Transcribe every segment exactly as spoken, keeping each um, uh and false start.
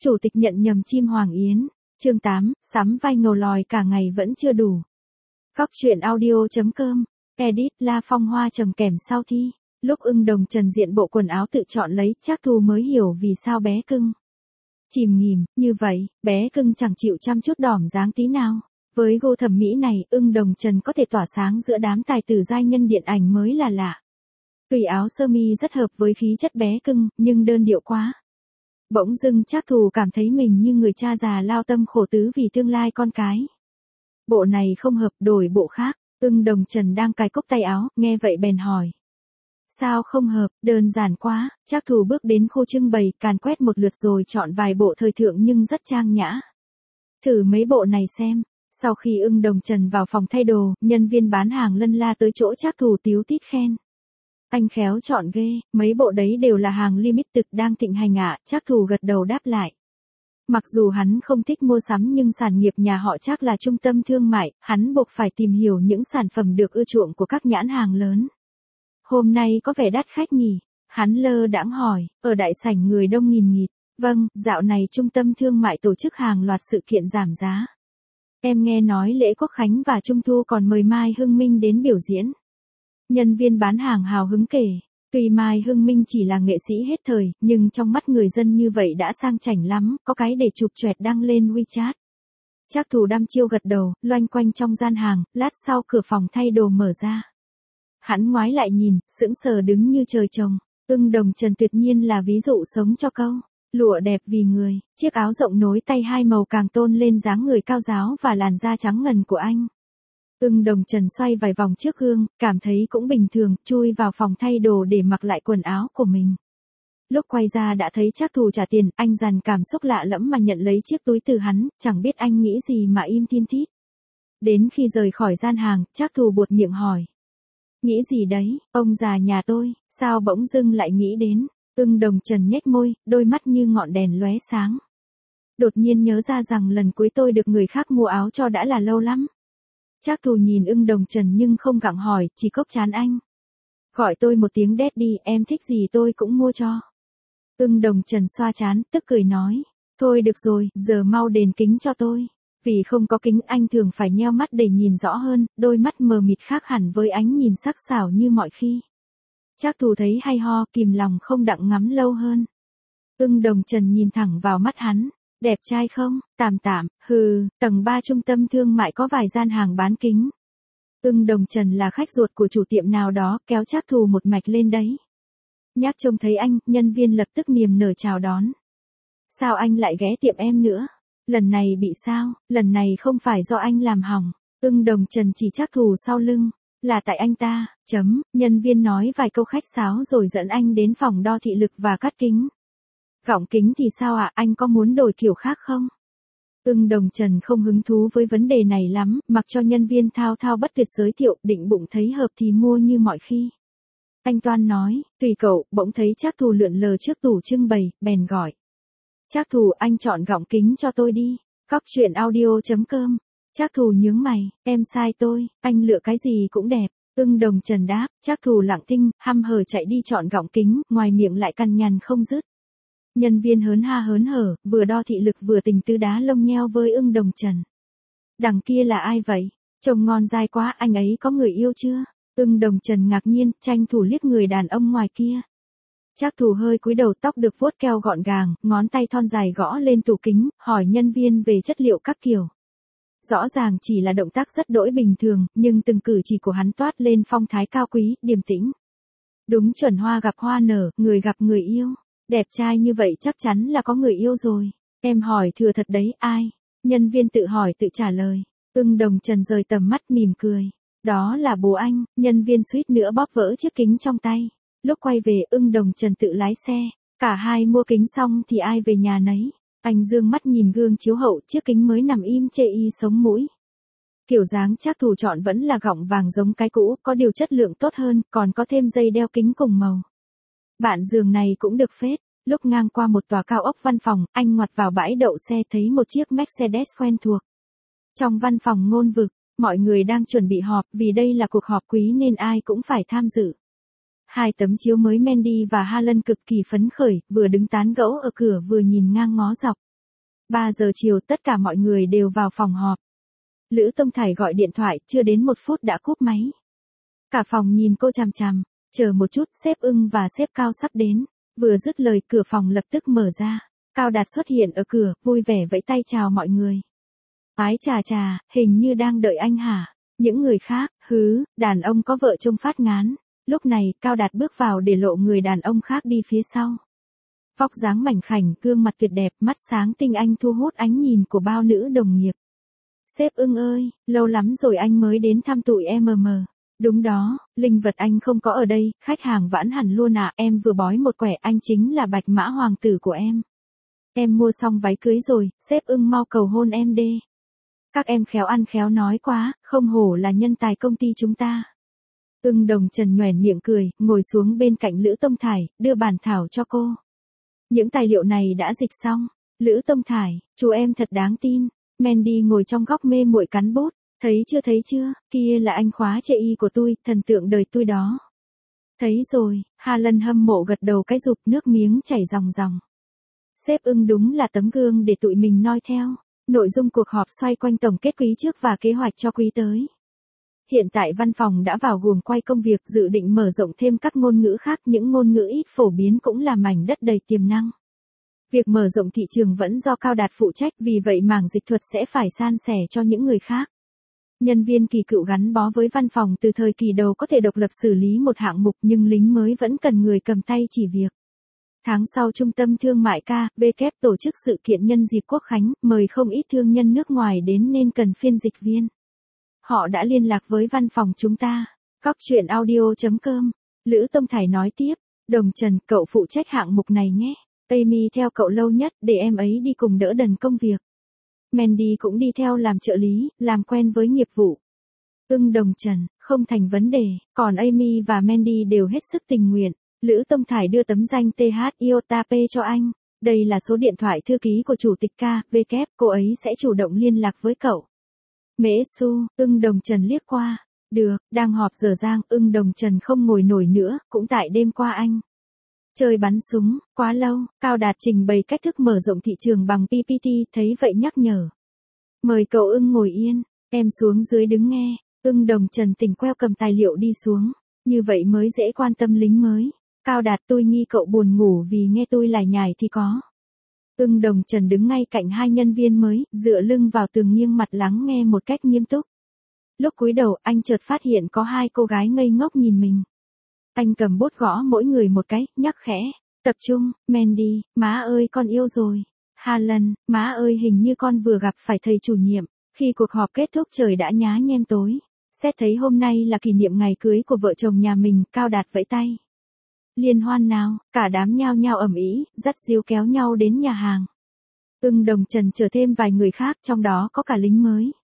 Chủ tịch nhận nhầm chim Hoàng Yến. Chương tám, sắm vai ngầu lòi cả ngày vẫn chưa đủ. Góc truyện audio.com. Edit La Phong Hoa trầm kèm sau thi. Lúc Ưng Đồng Trần diện bộ quần áo tự chọn lấy, Trác Thù mới hiểu vì sao bé cưng chìm nghỉm như vậy, bé cưng chẳng chịu chăm chút đỏm dáng tí nào. Với gu thẩm mỹ này, Ưng Đồng Trần có thể tỏa sáng giữa đám tài tử giai nhân điện ảnh mới là lạ. Tuy áo sơ mi rất hợp với khí chất bé cưng, nhưng đơn điệu quá. Bỗng dưng Trác Thù cảm thấy mình như người cha già lao tâm khổ tứ vì tương lai con cái. Bộ này không hợp, đổi bộ khác. Ưng Đồng Trần đang cài cúc tay áo, nghe vậy bèn hỏi. Sao không hợp, đơn giản quá. Trác Thù bước đến khu trưng bày, càn quét một lượt rồi chọn vài bộ thời thượng nhưng rất trang nhã. Thử mấy bộ này xem. Sau khi Ưng Đồng Trần vào phòng thay đồ, nhân viên bán hàng lân la tới chỗ Trác Thù tíu tít khen. Anh khéo chọn ghê, mấy bộ đấy đều là hàng limited đang thịnh hành ạ. Trác Thù gật đầu đáp lại. Mặc dù hắn không thích mua sắm nhưng sản nghiệp nhà họ Trác là trung tâm thương mại, hắn buộc phải tìm hiểu những sản phẩm được ưa chuộng của các nhãn hàng lớn. Hôm nay có vẻ đắt khách nhỉ? Hắn lơ đãng hỏi, ở đại sảnh người đông nghìn nghịt. Vâng, dạo này trung tâm thương mại tổ chức hàng loạt sự kiện giảm giá. Em nghe nói lễ Quốc Khánh và Trung Thu còn mời Mai Hưng Minh đến biểu diễn. Nhân viên bán hàng hào hứng kể, tuy Mai Hưng Minh chỉ là nghệ sĩ hết thời, nhưng trong mắt người dân như vậy đã sang chảnh lắm, có cái để chụp choẹt đăng lên WeChat. Trác Thù đăm chiêu gật đầu, loanh quanh trong gian hàng, lát sau cửa phòng thay đồ mở ra. Hắn ngoái lại nhìn, sững sờ đứng như trời trồng. Ưng Đồng Trần tuyệt nhiên là ví dụ sống cho câu lụa đẹp vì người, chiếc áo rộng nối tay hai màu càng tôn lên dáng người cao ráo và làn da trắng ngần của anh. Ưng Đồng Trần xoay vài vòng trước gương, cảm thấy cũng bình thường, chui vào phòng thay đồ để mặc lại quần áo của mình. Lúc quay ra đã thấy Trác Thù trả tiền, anh dằn cảm xúc lạ lẫm mà nhận lấy chiếc túi từ hắn, chẳng biết anh nghĩ gì mà im thiên thít. Đến khi rời khỏi gian hàng, Trác Thù buột miệng hỏi. Nghĩ gì đấy, ông già nhà tôi, sao bỗng dưng lại nghĩ đến? Ưng Đồng Trần nhếch môi, đôi mắt như ngọn đèn lóe sáng. Đột nhiên nhớ ra rằng lần cuối tôi được người khác mua áo cho đã là lâu lắm. Trác Thù nhìn Ưng Đồng Trần nhưng không gặng hỏi, chỉ cốc chán anh. Gọi tôi một tiếng đét đi, em thích gì tôi cũng mua cho. Ưng Đồng Trần xoa chán, tức cười nói. Thôi được rồi, giờ mau đền kính cho tôi. Vì không có kính anh thường phải nheo mắt để nhìn rõ hơn, đôi mắt mờ mịt khác hẳn với ánh nhìn sắc sảo như mọi khi. Trác Thù thấy hay ho, kìm lòng không đặng ngắm lâu hơn. Ưng Đồng Trần nhìn thẳng vào mắt hắn. Đẹp trai không? Tạm tạm, hừ, tầng ba trung tâm thương mại có vài gian hàng bán kính. Ưng Đồng Trần là khách ruột của chủ tiệm nào đó, kéo Trác Thù một mạch lên đấy. Nhác trông thấy anh, nhân viên lập tức niềm nở chào đón. Sao anh lại ghé tiệm em nữa? Lần này bị sao? Lần này không phải do anh làm hỏng. Ưng Đồng Trần chỉ Trác Thù sau lưng. Là tại anh ta, chấm, nhân viên nói vài câu khách sáo rồi dẫn anh đến phòng đo thị lực và cắt kính. Gọng kính thì sao ạ, à? Anh có muốn đổi kiểu khác không? Ưng Đồng Trần không hứng thú với vấn đề này lắm, mặc cho nhân viên thao thao bất tuyệt giới thiệu, định bụng thấy hợp thì mua như mọi khi. Anh toan nói, tùy cậu, bỗng thấy Trác Thù lượn lờ trước tủ trưng bày, bèn gọi. Trác Thù, anh chọn gọng kính cho tôi đi. Góc truyện audio.com. Trác Thù nhướng mày, em sai tôi, anh lựa cái gì cũng đẹp. Ưng Đồng Trần đáp, Trác Thù lặng thinh, hăm hở chạy đi chọn gọng kính, ngoài miệng lại cằn nhằn không dứt. Nhân viên hớn ha hớn hở, vừa đo thị lực vừa tình tứ đá lông nheo với Ưng Đồng Trần. Đằng kia là ai vậy? Trông ngon dai quá, anh ấy có người yêu chưa? Ưng Đồng Trần ngạc nhiên, tranh thủ liếc người đàn ông ngoài kia. Trác Thù hơi cúi đầu, tóc được vuốt keo gọn gàng, ngón tay thon dài gõ lên tủ kính, hỏi nhân viên về chất liệu các kiểu. Rõ ràng chỉ là động tác rất đỗi bình thường, nhưng từng cử chỉ của hắn toát lên phong thái cao quý, điềm tĩnh. Đúng chuẩn hoa gặp hoa nở, người gặp người yêu. Đẹp trai như vậy chắc chắn là có người yêu rồi. Em hỏi thừa thật đấy, ai? Nhân viên tự hỏi tự trả lời. Ưng Đồng Trần rời tầm mắt mỉm cười. Đó là bố anh. Nhân viên suýt nữa bóp vỡ chiếc kính trong tay. Lúc quay về, Ưng Đồng Trần tự lái xe. Cả hai mua kính xong thì ai về nhà nấy. Anh dương mắt nhìn gương chiếu hậu, chiếc kính mới nằm im chê y sống mũi. Kiểu dáng Trác Thù chọn vẫn là gọng vàng giống cái cũ, có điều chất lượng tốt hơn, còn có thêm dây đeo kính cùng màu. Bạn giường này cũng được phết. Lúc ngang qua một tòa cao ốc văn phòng, anh ngoặt vào bãi đậu xe thấy một chiếc Mercedes quen thuộc. Trong văn phòng ngôn vực, mọi người đang chuẩn bị họp, vì đây là cuộc họp quý nên ai cũng phải tham dự. Hai tấm chiếu mới Mandy và Harlan cực kỳ phấn khởi, vừa đứng tán gẫu ở cửa vừa nhìn ngang ngó dọc. ba giờ chiều tất cả mọi người đều vào phòng họp. Lữ Tông Thải gọi điện thoại, chưa đến một phút đã cúp máy. Cả phòng nhìn cô chằm chằm, chờ một chút, sếp Ưng và sếp Cao sắp đến. Vừa dứt lời cửa phòng lập tức mở ra. Cao Đạt xuất hiện ở cửa, vui vẻ vẫy tay chào mọi người. Ái chà chà, hình như đang đợi anh hả? Những người khác, hứ, đàn ông có vợ trông phát ngán. Lúc này, Cao Đạt bước vào để lộ người đàn ông khác đi phía sau. Vóc dáng mảnh khảnh, gương mặt tuyệt đẹp, mắt sáng tinh anh thu hút ánh nhìn của bao nữ đồng nghiệp. Sếp Ưng ơi, lâu lắm rồi anh mới đến thăm tụi em mờ mờ. Đúng đó, linh vật anh không có ở đây, khách hàng vãn hẳn luôn à, em vừa bói một quẻ, anh chính là bạch mã hoàng tử của em. Em mua xong váy cưới rồi, sếp Ưng mau cầu hôn em đê. Các em khéo ăn khéo nói quá, không hổ là nhân tài công ty chúng ta. Ưng Đồng Trần nhoẻn miệng cười, ngồi xuống bên cạnh Lữ Tông Thải, đưa bản thảo cho cô. Những tài liệu này đã dịch xong. Lữ Tông Thải, chú em thật đáng tin. Mandy ngồi trong góc mê muội cắn bút. Thấy chưa thấy chưa, kia là anh khóa chê y của tôi, thần tượng đời tôi đó. Thấy rồi, Hà Lân hâm mộ gật đầu cái rụp, nước miếng chảy ròng ròng. Sếp Ưng đúng là tấm gương để tụi mình noi theo. Nội dung cuộc họp xoay quanh tổng kết quý trước và kế hoạch cho quý tới. Hiện tại văn phòng đã vào guồng quay công việc, dự định mở rộng thêm các ngôn ngữ khác, những ngôn ngữ ít phổ biến cũng là mảnh đất đầy tiềm năng. Việc mở rộng thị trường vẫn do Cao Đạt phụ trách, vì vậy mảng dịch thuật sẽ phải san sẻ cho những người khác. Nhân viên kỳ cựu gắn bó với văn phòng từ thời kỳ đầu có thể độc lập xử lý một hạng mục, nhưng lính mới vẫn cần người cầm tay chỉ việc. Tháng sau Trung tâm Thương mại ca vê kép tổ chức sự kiện nhân dịp Quốc khánh, mời không ít thương nhân nước ngoài đến nên cần phiên dịch viên. Họ đã liên lạc với văn phòng chúng ta. Cóc truyện audio chấm com. Lữ Tông Thải nói tiếp, Đồng Trần, cậu phụ trách hạng mục này nhé. Amy theo cậu lâu nhất, để em ấy đi cùng đỡ đần công việc. Mandy cũng đi theo làm trợ lý, làm quen với nghiệp vụ. Ưng Đồng Trần, không thành vấn đề, còn Amy và Mandy đều hết sức tình nguyện. Lữ Tông Thải đưa tấm danh tê hát i o tê a pê cho anh. Đây là số điện thoại thư ký của chủ tịch ca vê kép, cô ấy sẽ chủ động liên lạc với cậu. Mễ Su, Ưng Đồng Trần liếc qua. Được, đang họp dở dang, Ưng Đồng Trần không ngồi nổi nữa, cũng tại đêm qua anh chơi bắn súng, quá lâu. Cao Đạt trình bày cách thức mở rộng thị trường bằng pê pê tê, thấy vậy nhắc nhở. Mời cậu Ưng ngồi yên, em xuống dưới đứng nghe. Ưng Đồng Trần tỉnh queo cầm tài liệu đi xuống, như vậy mới dễ quan tâm lính mới. Cao Đạt, tôi nghi cậu buồn ngủ vì nghe tôi lải nhải thì có. Ưng Đồng Trần đứng ngay cạnh hai nhân viên mới, dựa lưng vào tường nghiêng mặt lắng nghe một cách nghiêm túc. Lúc cúi đầu, anh chợt phát hiện có hai cô gái ngây ngốc nhìn mình. Anh cầm bút gõ mỗi người một cái, nhắc khẽ. Tập trung, Mandy, má ơi con yêu rồi. Hà Lân, má ơi hình như con vừa gặp phải thầy chủ nhiệm. Khi cuộc họp kết thúc trời đã nhá nhem tối. Xét thấy hôm nay là kỷ niệm ngày cưới của vợ chồng nhà mình, Cao Đạt vẫy tay. Liên hoan nào, cả đám nhao nhao ầm ĩ, dắt díu kéo nhau đến nhà hàng. Ưng Đồng Trần chờ thêm vài người khác, trong đó có cả lính mới.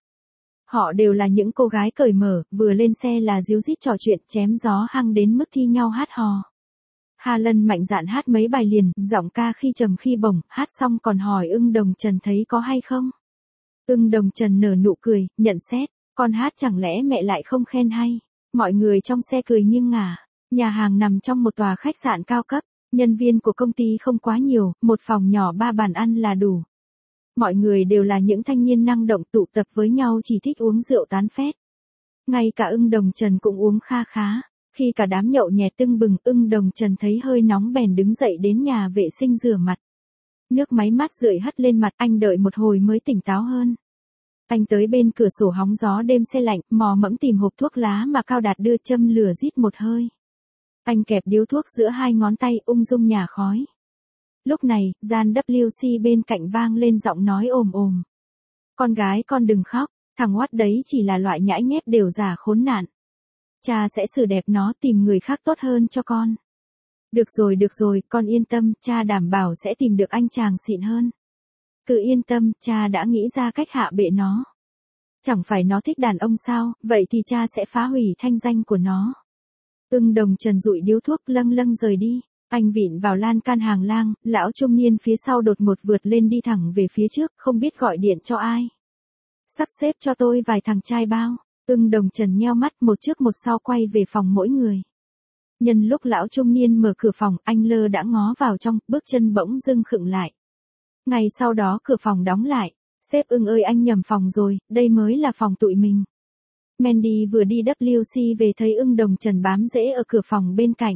Họ đều là những cô gái cởi mở, vừa lên xe là díu dít trò chuyện, chém gió hăng đến mức thi nhau hát hò. Hà Lân mạnh dạn hát mấy bài liền, giọng ca khi trầm khi bổng, hát xong còn hỏi Ưng Đồng Trần thấy có hay không. Ưng Đồng Trần nở nụ cười, nhận xét, con hát chẳng lẽ mẹ lại không khen hay. Mọi người trong xe cười nghiêng ngả. Nhà hàng nằm trong một tòa khách sạn cao cấp, nhân viên của công ty không quá nhiều, một phòng nhỏ ba bàn ăn là đủ. Mọi người đều là những thanh niên năng động, tụ tập với nhau chỉ thích uống rượu tán phét. Ngay cả Ưng Đồng Trần cũng uống kha khá. Khi cả đám nhậu nhẹt tưng bừng, Ưng Đồng Trần thấy hơi nóng bèn đứng dậy đến nhà vệ sinh rửa mặt. Nước máy mát rượi hất lên mặt, anh đợi một hồi mới tỉnh táo hơn. Anh tới bên cửa sổ hóng gió đêm se lạnh, mò mẫm tìm hộp thuốc lá mà Cao Đạt đưa, châm lửa rít một hơi. Anh kẹp điếu thuốc giữa hai ngón tay, ung dung nhả khói. Lúc này, gian vê kép xê bên cạnh vang lên giọng nói ồm ồm. Con gái con đừng khóc, thằng oát đấy chỉ là loại nhãi nhép đều giả khốn nạn. Cha sẽ xử đẹp nó, tìm người khác tốt hơn cho con. Được rồi được rồi, con yên tâm, cha đảm bảo sẽ tìm được anh chàng xịn hơn. Cứ yên tâm, cha đã nghĩ ra cách hạ bệ nó. Chẳng phải nó thích đàn ông sao, vậy thì cha sẽ phá hủy thanh danh của nó. Ưng Đồng Trần dụi điếu thuốc lâng lâng rời đi. Anh vịn vào lan can hàng lang, lão trung niên phía sau đột ngột vượt lên đi thẳng về phía trước, không biết gọi điện cho ai. Sắp xếp cho tôi vài thằng trai bao. Ưng Đồng Trần nheo mắt, một trước một sau quay về phòng mỗi người. Nhân lúc lão trung niên mở cửa phòng, anh lơ đã ngó vào trong, bước chân bỗng dưng khựng lại. Ngay sau đó cửa phòng đóng lại. Sếp Ưng ơi anh nhầm phòng rồi, đây mới là phòng tụi mình. Mandy vừa đi vê kép xê về thấy Ưng Đồng Trần bám rễ ở cửa phòng bên cạnh.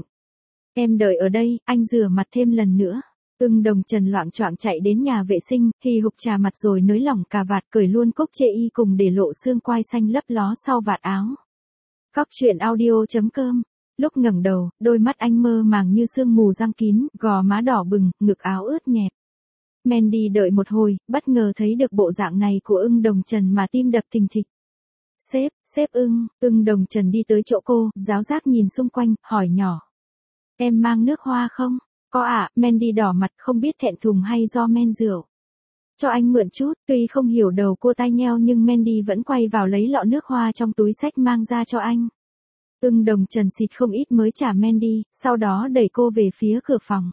Em đợi ở đây, anh rửa mặt thêm lần nữa. Ưng Đồng Trần loạng choạng chạy đến nhà vệ sinh, hì hục chà mặt rồi nới lỏng cà vạt cởi luôn cúc chê y cùng để lộ xương quai xanh lấp ló sau vạt áo. Cóc truyện audio chấm com. Lúc ngẩng đầu, đôi mắt anh mơ màng như sương mù giăng kín, gò má đỏ bừng, ngực áo ướt nhẹp. Mandy đợi một hồi, bất ngờ thấy được bộ dạng này của Ưng Đồng Trần mà tim đập thình thịch. Sếp, sếp Ưng, Ưng Đồng Trần đi tới chỗ cô, giáo giác nhìn xung quanh, hỏi nhỏ. Em mang nước hoa không? Có ạ, à, Mandy đỏ mặt không biết thẹn thùng hay do men rượu. Cho anh mượn chút, tuy không hiểu đầu cô tai nheo nhưng Mandy vẫn quay vào lấy lọ nước hoa trong túi xách mang ra cho anh. Ưng Đồng Trần xịt không ít mới trả Mandy, sau đó đẩy cô về phía cửa phòng.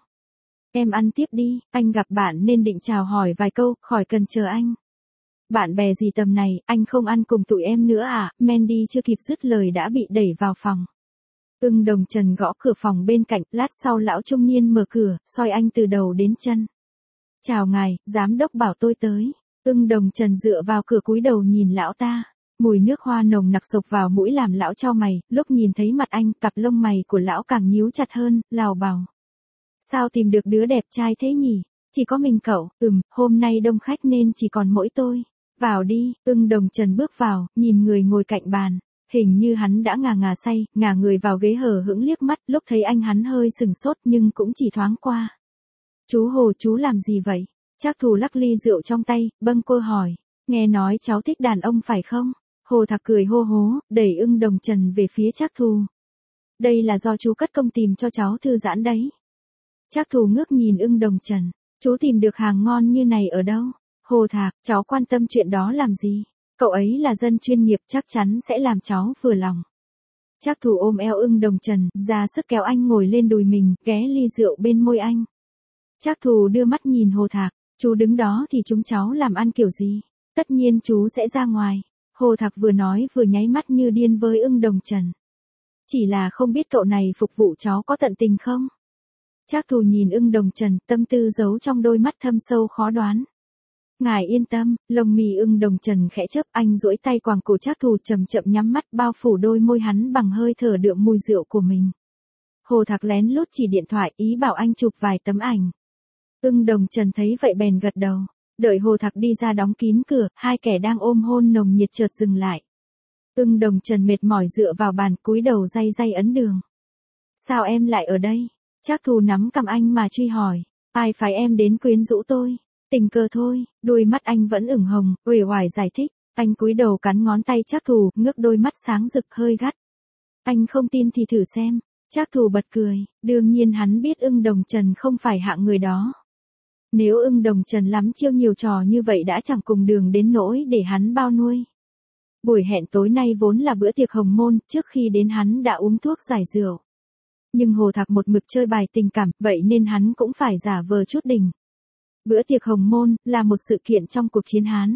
Em ăn tiếp đi, anh gặp bạn nên định chào hỏi vài câu, khỏi cần chờ anh. Bạn bè gì tầm này, anh không ăn cùng tụi em nữa à, Mandy chưa kịp dứt lời đã bị đẩy vào phòng. Ưng Đồng Trần gõ cửa phòng bên cạnh, lát sau lão trung niên mở cửa, soi anh từ đầu đến chân. Chào ngài, giám đốc bảo tôi tới. Ưng Đồng Trần dựa vào cửa cúi đầu nhìn lão ta. Mùi nước hoa nồng nặc sộc vào mũi làm lão chau mày, lúc nhìn thấy mặt anh, cặp lông mày của lão càng nhíu chặt hơn, lào bào. Sao tìm được đứa đẹp trai thế nhỉ? Chỉ có mình cậu, ừm, hôm nay đông khách nên chỉ còn mỗi tôi. Vào đi, Ưng Đồng Trần bước vào, nhìn người ngồi cạnh bàn. Hình như hắn đã ngà ngà say, ngả người vào ghế hờ hững liếc mắt, lúc thấy anh hắn hơi sừng sốt nhưng cũng chỉ thoáng qua. Chú Hồ chú làm gì vậy? Trác Thù lắc ly rượu trong tay, bâng quơ hỏi. Nghe nói cháu thích đàn ông phải không? Hồ Thạc cười hô hố, đẩy Ưng Đồng Trần về phía Trác Thù. Đây là do chú cất công tìm cho cháu thư giãn đấy. Trác Thù ngước nhìn Ưng Đồng Trần. Chú tìm được hàng ngon như này ở đâu? Hồ Thạc, cháu quan tâm chuyện đó làm gì? Cậu ấy là dân chuyên nghiệp chắc chắn sẽ làm cháu vừa lòng. Trác Thù ôm eo Ưng Đồng Trần, ra sức kéo anh ngồi lên đùi mình, ghé ly rượu bên môi anh. Trác Thù đưa mắt nhìn Hồ Thạc, chú đứng đó thì chúng cháu làm ăn kiểu gì? Tất nhiên chú sẽ ra ngoài. Hồ Thạc vừa nói vừa nháy mắt như điên với Ưng Đồng Trần. Chỉ là không biết cậu này phục vụ cháu có tận tình không? Trác Thù nhìn Ưng Đồng Trần, tâm tư giấu trong đôi mắt thâm sâu khó đoán. Ngài yên tâm, lông mì Ưng Đồng Trần khẽ chớp, anh duỗi tay quàng cổ Trác Thù chậm chậm nhắm mắt bao phủ đôi môi hắn bằng hơi thở đượm mùi rượu của mình. Hồ Thạc lén lút chỉ điện thoại ý bảo anh chụp vài tấm ảnh. Ưng Đồng Trần thấy vậy bèn gật đầu. Đợi Hồ Thạc đi ra đóng kín cửa, hai kẻ đang ôm hôn nồng nhiệt chợt dừng lại. Ưng Đồng Trần mệt mỏi dựa vào bàn cúi đầu day day ấn đường. Sao em lại ở đây? Trác Thù nắm cằm anh mà truy hỏi. Ai phái em đến quyến rũ tôi? Tình cờ thôi, đôi mắt anh vẫn ửng hồng, uể oải giải thích. Anh cúi đầu cắn ngón tay Trác Thù, ngước đôi mắt sáng rực hơi gắt. Anh không tin thì thử xem. Trác Thù bật cười, đương nhiên hắn biết Ưng Đồng Trần không phải hạng người đó. Nếu Ưng Đồng Trần lắm chiêu nhiều trò như vậy đã chẳng cùng đường đến nỗi để hắn bao nuôi. Buổi hẹn tối nay vốn là bữa tiệc hồng môn, trước khi đến hắn đã uống thuốc giải rượu. Nhưng Hồ Thạc một mực chơi bài tình cảm, vậy nên hắn cũng phải giả vờ chút đỉnh. Bữa tiệc hồng môn là một sự kiện trong cuộc chiến Hán.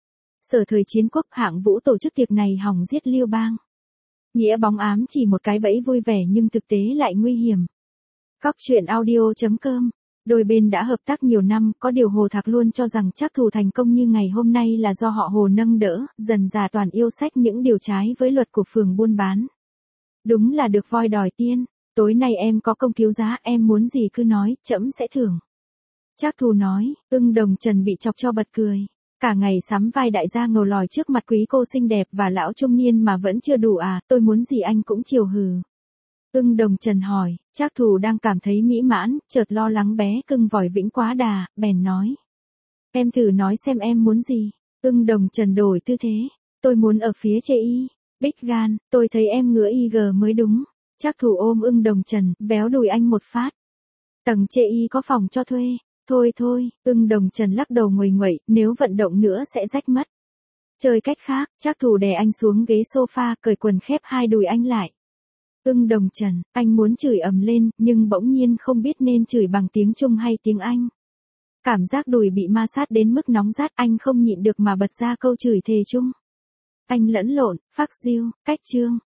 Sở thời chiến quốc Hạng Vũ tổ chức tiệc này hòng giết Liêu Bang. Nghĩa bóng ám chỉ một cái bẫy vui vẻ nhưng thực tế lại nguy hiểm. Cóc truyện audio chấm com. Đôi bên đã hợp tác nhiều năm, có điều Hồ Thạc luôn cho rằng Trác Thù thành công như ngày hôm nay là do họ Hồ nâng đỡ, dần dà toàn yêu sách những điều trái với luật của phường buôn bán. Đúng là được voi đòi tiên, tối nay em có công cứu giá, em muốn gì cứ nói, trẫm sẽ thưởng. Trác Thù nói, Ưng Đồng Trần bị chọc cho bật cười. Cả ngày sắm vai đại gia ngầu lòi trước mặt quý cô xinh đẹp và lão trung niên mà vẫn chưa đủ à, tôi muốn gì anh cũng chiều hừ. Ưng Đồng Trần hỏi, Trác Thù đang cảm thấy mỹ mãn, chợt lo lắng bé cưng vòi vĩnh quá đà, bèn nói. Em thử nói xem em muốn gì. Ưng Đồng Trần đổi tư thế, tôi muốn ở phía chê y, bích gan, tôi thấy em ngứa y gờ mới đúng. Trác Thù ôm Ưng Đồng Trần, véo đùi anh một phát. Tầng chê y có phòng cho thuê. Thôi thôi, Ưng Đồng Trần lắc đầu nguầy nguậy, nếu vận động nữa sẽ rách mất. Chơi cách khác, Trác Thù đè anh xuống ghế sofa, cởi quần khép hai đùi anh lại. Ưng Đồng Trần, anh muốn chửi ầm lên, nhưng bỗng nhiên không biết nên chửi bằng tiếng Trung hay tiếng Anh. Cảm giác đùi bị ma sát đến mức nóng rát, anh không nhịn được mà bật ra câu chửi thề Trung. Anh lẫn lộn, phác diêu, cách trương,